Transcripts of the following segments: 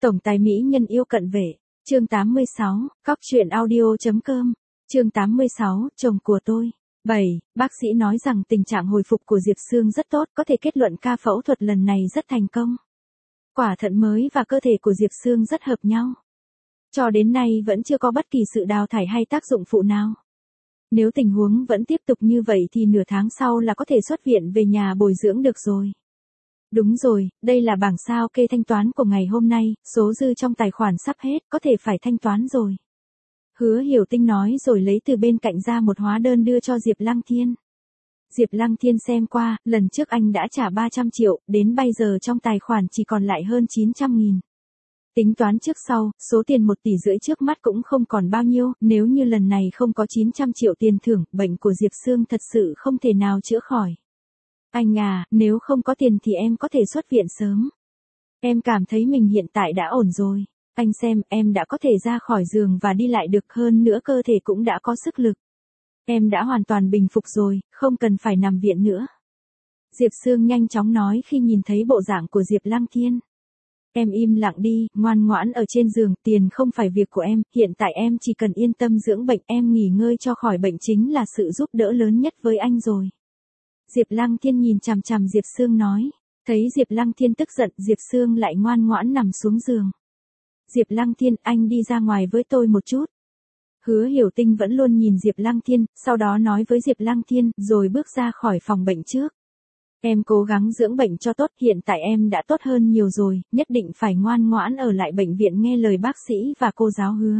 Tổng tài mỹ nhân yêu cận vệ, chương 86, cóc truyện audio.com, chương 86, chồng của tôi. 7. Bác sĩ nói rằng tình trạng hồi phục của Diệp Sương rất tốt, có thể kết luận ca phẫu thuật lần này rất thành công. Quả thận mới và cơ thể của Diệp Sương rất hợp nhau. Cho đến nay vẫn chưa có bất kỳ sự đào thải hay tác dụng phụ nào. Nếu tình huống vẫn tiếp tục như vậy thì nửa tháng sau là có thể xuất viện về nhà bồi dưỡng được rồi. Đúng rồi, đây là bảng sao kê thanh toán của ngày hôm nay, số dư trong tài khoản sắp hết, có thể phải thanh toán rồi. Hứa Hiểu Tinh nói rồi lấy từ bên cạnh ra một hóa đơn đưa cho Diệp Lăng Thiên. Diệp Lăng Thiên xem qua, lần trước anh đã trả 300 triệu, đến bây giờ trong tài khoản chỉ còn lại hơn 900.000. Tính toán trước sau, số tiền 1,5 tỷ trước mắt cũng không còn bao nhiêu, nếu như lần này không có 900 triệu tiền thưởng, bệnh của Diệp Sương thật sự không thể nào chữa khỏi. Anh à, nếu không có tiền thì em có thể xuất viện sớm. Em cảm thấy mình hiện tại đã ổn rồi. Anh xem, em đã có thể ra khỏi giường và đi lại được, hơn nữa cơ thể cũng đã có sức lực. Em đã hoàn toàn bình phục rồi, không cần phải nằm viện nữa. Diệp Sương nhanh chóng nói khi nhìn thấy bộ dạng của Diệp Lăng Thiên. Em im lặng đi, ngoan ngoãn ở trên giường, tiền không phải việc của em, hiện tại em chỉ cần yên tâm dưỡng bệnh, em nghỉ ngơi cho khỏi bệnh chính là sự giúp đỡ lớn nhất với anh rồi. Diệp Lăng Thiên nhìn chằm chằm Diệp Sương nói. Thấy Diệp Lăng Thiên tức giận, Diệp Sương lại ngoan ngoãn nằm xuống giường. Diệp Lăng Thiên, anh đi ra ngoài với tôi một chút. Hứa Hiểu Tinh vẫn luôn nhìn Diệp Lăng Thiên, sau đó nói với Diệp Lăng Thiên, rồi bước ra khỏi phòng bệnh trước. Em cố gắng dưỡng bệnh cho tốt, hiện tại em đã tốt hơn nhiều rồi, nhất định phải ngoan ngoãn ở lại bệnh viện nghe lời bác sĩ và cô giáo hứa.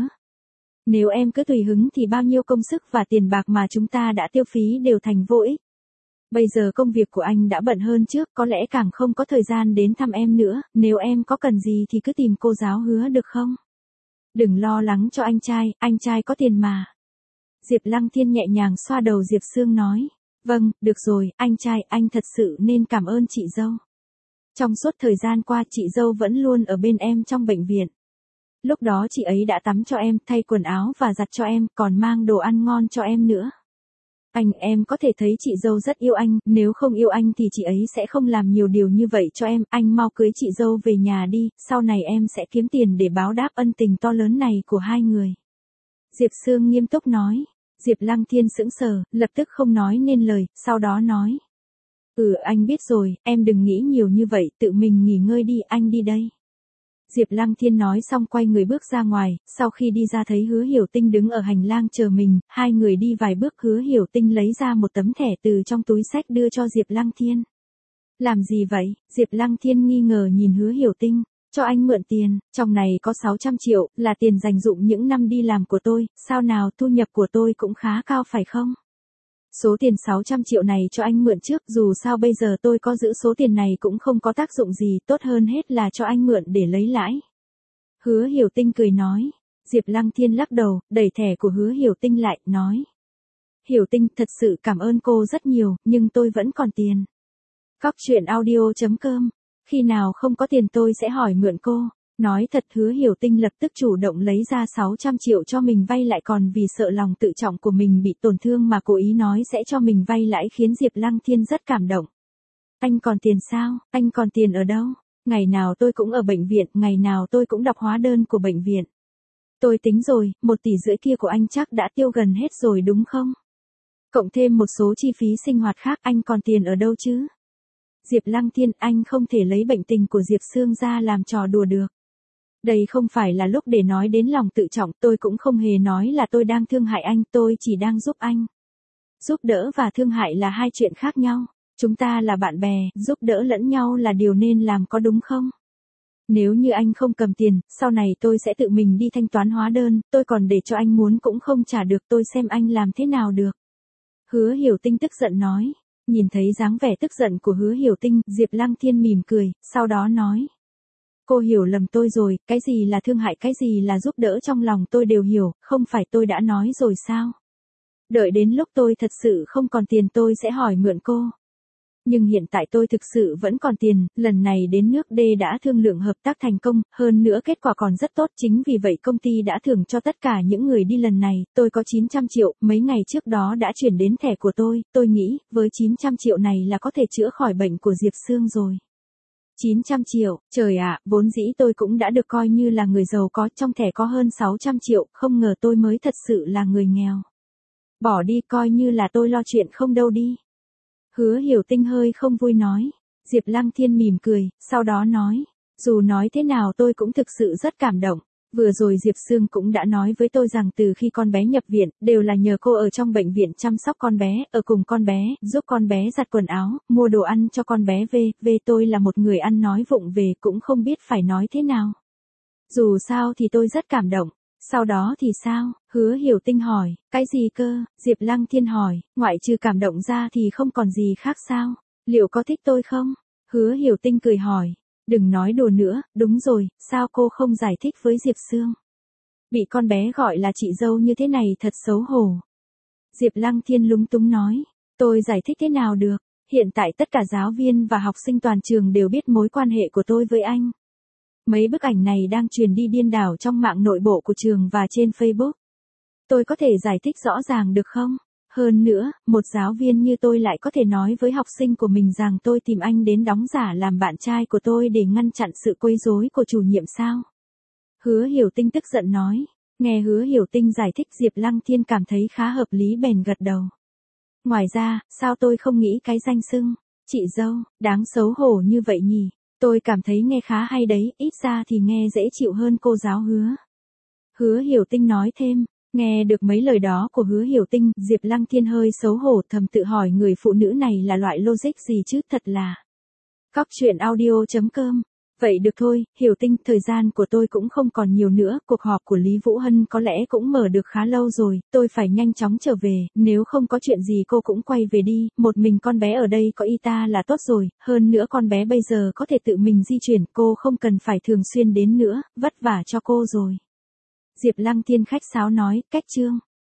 Nếu em cứ tùy hứng thì bao nhiêu công sức và tiền bạc mà chúng ta đã tiêu phí đều thành vô ích. Bây giờ công việc của anh đã bận hơn trước, có lẽ càng không có thời gian đến thăm em nữa, nếu em có cần gì thì cứ tìm cô giáo hứa được không? Đừng lo lắng cho anh trai có tiền mà. Diệp Lăng Thiên nhẹ nhàng xoa đầu Diệp Sương nói. Vâng, được rồi, anh trai, anh thật sự nên cảm ơn chị dâu. Trong suốt thời gian qua chị dâu vẫn luôn ở bên em trong bệnh viện. Lúc đó chị ấy đã tắm cho em, thay quần áo và giặt cho em, còn mang đồ ăn ngon cho em nữa. Em có thể thấy chị dâu rất yêu anh, nếu không yêu anh thì chị ấy sẽ không làm nhiều điều như vậy cho em, anh mau cưới chị dâu về nhà đi, sau này em sẽ kiếm tiền để báo đáp ân tình to lớn này của hai người. Diệp Sương nghiêm túc nói. Diệp Lăng Thiên sững sờ, lập tức không nói nên lời, sau đó nói. Anh biết rồi, em đừng nghĩ nhiều như vậy, tự mình nghỉ ngơi đi, anh đi đây. Diệp Lăng Thiên nói xong quay người bước ra ngoài, sau khi đi ra thấy Hứa Hiểu Tinh đứng ở hành lang chờ mình, hai người đi vài bước Hứa Hiểu Tinh lấy ra một tấm thẻ từ trong túi xách đưa cho Diệp Lăng Thiên. Làm gì vậy? Diệp Lăng Thiên nghi ngờ nhìn Hứa Hiểu Tinh. Cho anh mượn tiền, trong này có 600 triệu, là tiền dành dụm những năm đi làm của tôi, sao nào thu nhập của tôi cũng khá cao phải không? Số tiền 600 triệu này cho anh mượn trước, dù sao bây giờ tôi có giữ số tiền này cũng không có tác dụng gì, tốt hơn hết là cho anh mượn để lấy lãi. Hứa Hiểu Tinh cười nói. Diệp Lăng Thiên lắc đầu, đẩy thẻ của Hứa Hiểu Tinh lại, nói. Hiểu Tinh, thật sự cảm ơn cô rất nhiều, nhưng tôi vẫn còn tiền. cóc truyện audio.com, khi nào không có tiền tôi sẽ hỏi mượn cô. Nói thật, Hứa Hiểu Tinh lập tức chủ động lấy ra 600 triệu cho mình vay lại, còn vì sợ lòng tự trọng của mình bị tổn thương mà cố ý nói sẽ cho mình vay lãi khiến Diệp Lăng Thiên rất cảm động. Anh còn tiền sao? Anh còn tiền ở đâu? Ngày nào tôi cũng ở bệnh viện, ngày nào tôi cũng đọc hóa đơn của bệnh viện. Tôi tính rồi, 1,5 tỷ kia của anh chắc đã tiêu gần hết rồi đúng không? Cộng thêm một số chi phí sinh hoạt khác, anh còn tiền ở đâu chứ? Diệp Lăng Thiên, anh không thể lấy bệnh tình của Diệp Sương ra làm trò đùa được. Đây không phải là lúc để nói đến lòng tự trọng, tôi cũng không hề nói là tôi đang thương hại anh, tôi chỉ đang giúp anh. Giúp đỡ và thương hại là hai chuyện khác nhau, chúng ta là bạn bè, giúp đỡ lẫn nhau là điều nên làm có đúng không? Nếu như anh không cầm tiền, sau này tôi sẽ tự mình đi thanh toán hóa đơn, tôi còn để cho anh muốn cũng không trả được, tôi xem anh làm thế nào được. Hứa Hiểu Tinh tức giận nói. Nhìn thấy dáng vẻ tức giận của Hứa Hiểu Tinh, Diệp Lăng Thiên mỉm cười, sau đó nói. Cô hiểu lầm tôi rồi, cái gì là thương hại, cái gì là giúp đỡ trong lòng tôi đều hiểu, không phải tôi đã nói rồi sao? Đợi đến lúc tôi thật sự không còn tiền tôi sẽ hỏi mượn cô. Nhưng hiện tại tôi thực sự vẫn còn tiền, lần này đến nước D đã thương lượng hợp tác thành công, hơn nữa kết quả còn rất tốt, chính vì vậy công ty đã thưởng cho tất cả những người đi lần này, tôi có 900 triệu, mấy ngày trước đó đã chuyển đến thẻ của tôi nghĩ, với 900 triệu này là có thể chữa khỏi bệnh của Diệp Sương rồi. 900 triệu, trời ạ, vốn dĩ tôi cũng đã được coi như là người giàu có, trong thẻ có hơn 600 triệu, không ngờ tôi mới thật sự là người nghèo. Bỏ đi, coi như là tôi lo chuyện không đâu đi. Hứa Hiểu Tinh hơi không vui nói. Diệp Lăng Thiên mỉm cười, sau đó nói, dù nói thế nào tôi cũng thực sự rất cảm động. Vừa rồi Diệp Sương cũng đã nói với tôi rằng từ khi con bé nhập viện, đều là nhờ cô ở trong bệnh viện chăm sóc con bé, ở cùng con bé, giúp con bé giặt quần áo, mua đồ ăn cho con bé về tôi là một người ăn nói vụng về cũng không biết phải nói thế nào. Dù sao thì tôi rất cảm động. Sau đó thì sao? Hứa Hiểu Tinh hỏi, cái gì cơ? Diệp Lăng Thiên hỏi, ngoại trừ cảm động ra thì không còn gì khác sao? Liệu có thích tôi không? Hứa Hiểu Tinh cười hỏi, đừng nói đùa nữa, đúng rồi, sao cô không giải thích với Diệp Sương? Bị con bé gọi là chị dâu như thế này thật xấu hổ. Diệp Lăng Thiên lúng túng nói, tôi giải thích thế nào được, hiện tại tất cả giáo viên và học sinh toàn trường đều biết mối quan hệ của tôi với anh. Mấy bức ảnh này đang truyền đi điên đảo trong mạng nội bộ của trường và trên Facebook. Tôi có thể giải thích rõ ràng được không? Hơn nữa, một giáo viên như tôi lại có thể nói với học sinh của mình rằng tôi tìm anh đến đóng giả làm bạn trai của tôi để ngăn chặn sự quấy rối của chủ nhiệm sao? Hứa Hiểu Tinh tức giận nói. Nghe Hứa Hiểu Tinh giải thích Diệp Lăng Thiên cảm thấy khá hợp lý bèn gật đầu. Ngoài ra, sao tôi không nghĩ cái danh xưng, chị dâu, đáng xấu hổ như vậy nhỉ? Tôi cảm thấy nghe khá hay đấy, ít ra thì nghe dễ chịu hơn cô giáo Hứa. Hứa Hiểu Tinh nói thêm, nghe được mấy lời đó của Hứa Hiểu Tinh, Diệp Lăng Thiên hơi xấu hổ thầm tự hỏi người phụ nữ này là loại logic gì chứ, thật là. Cóc truyện audio.com. Vậy được thôi, Hiểu Tinh, thời gian của tôi cũng không còn nhiều nữa, cuộc họp của Lý Vũ Hân có lẽ cũng mở được khá lâu rồi, tôi phải nhanh chóng trở về, nếu không có chuyện gì cô cũng quay về đi, một mình con bé ở đây có y ta là tốt rồi, hơn nữa con bé bây giờ có thể tự mình di chuyển, cô không cần phải thường xuyên đến nữa, vất vả cho cô rồi. Diệp Lăng Thiên khách sáo nói, cách chương.